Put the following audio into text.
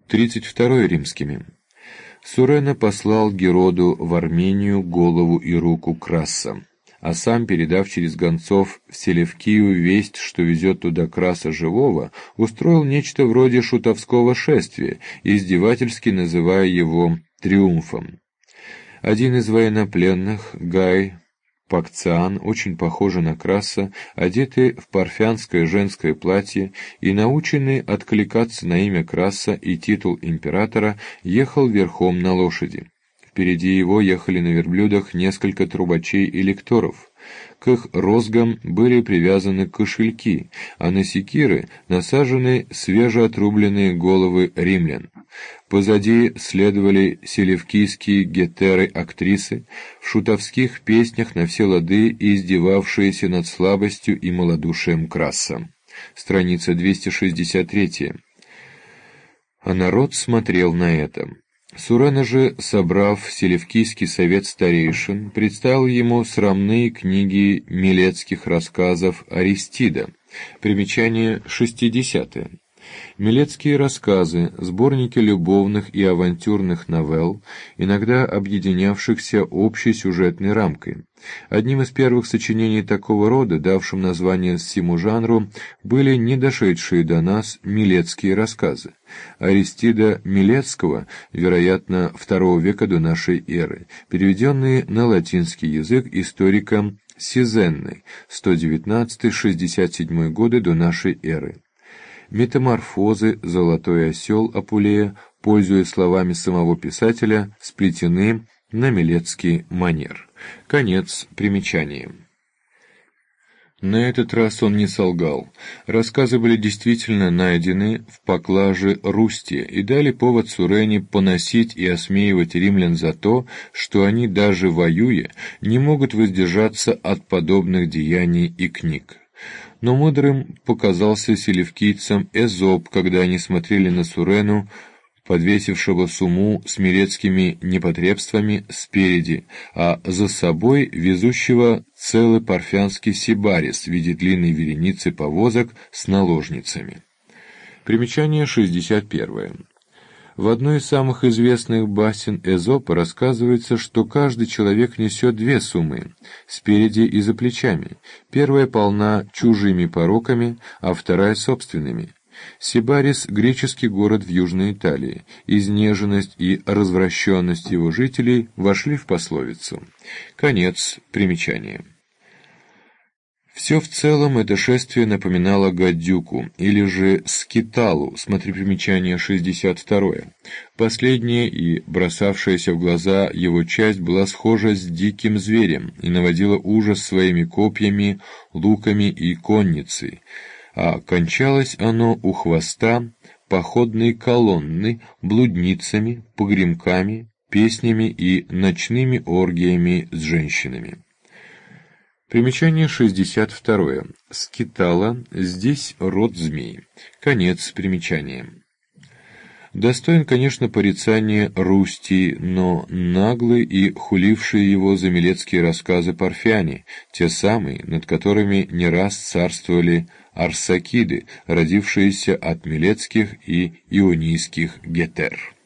32 римскими. Сурена послал Героду в Армению голову и руку Краса, а сам, передав через гонцов в Селевкию весть, что везет туда Краса живого, устроил нечто вроде шутовского шествия, издевательски называя его триумфом. Один из военнопленных, Гай Пакциан, очень похожий на Краса, одетый в парфянское женское платье и наученный откликаться на имя Краса и титул императора, ехал верхом на лошади. Впереди его ехали на верблюдах несколько трубачей и лекторов. К их розгам были привязаны кошельки, а на секиры насажены свежеотрубленные головы римлян. Позади следовали селевкийские гетеры-актрисы, в шутовских песнях на все лады и издевавшиеся над слабостью и малодушием Краса. Страница 263. А народ смотрел на это. Сурена же, собрав Селевкийский совет старейшин, представил ему срамные книги милетских рассказов Аристида. Примечание 60. Милетские рассказы, сборники любовных и авантюрных новелл, иногда объединявшихся общей сюжетной рамкой. Одним из первых сочинений такого рода, давшим название всему жанру, были не дошедшие до нас милетские рассказы. Аристида Милетского, вероятно, II века до нашей эры, переведенные на латинский язык историком Сизенной, 119-67 годы до нашей эры. Метаморфозы, Золотой осел Апулея, пользуясь словами самого писателя, сплетены на милетский манер. Конец примечания. На этот раз он не солгал. Рассказы были действительно найдены в поклаже Рустия и дали повод Сурене поносить и осмеивать римлян за то, что они, даже воюя, не могут воздержаться от подобных деяний и книг. Но мудрым показался селевкийцам Эзоп, когда они смотрели на Сурену, подвесившего сумму с милетскими непотребствами спереди, а за собой везущего целый парфянский сибарис в виде длинной вереницы повозок с наложницами. Примечание 61. В одной из самых известных басен Эзопа рассказывается, что каждый человек несет две суммы, спереди и за плечами. Первая полна чужими пороками, а вторая собственными. Сибарис – греческий город в Южной Италии. Изнеженность и развращенность его жителей вошли в пословицу. Конец примечания. Все в целом это шествие напоминало гадюку, или же скиталу, смотри примечание 62. Последняя и бросавшаяся в глаза его часть была схожа с диким зверем и наводила ужас своими копьями, луками и конницей, а кончалось оно у хвоста походной колонны, блудницами, погремками, песнями и ночными оргиями с женщинами. Примечание 62. Скитала, здесь род змей. Конец примечания. Достоин, конечно, порицания Рустий, но наглые и хулившие его за милетские рассказы парфяне, те самые, над которыми не раз царствовали арсакиды, родившиеся от милетских и ионийских гетер.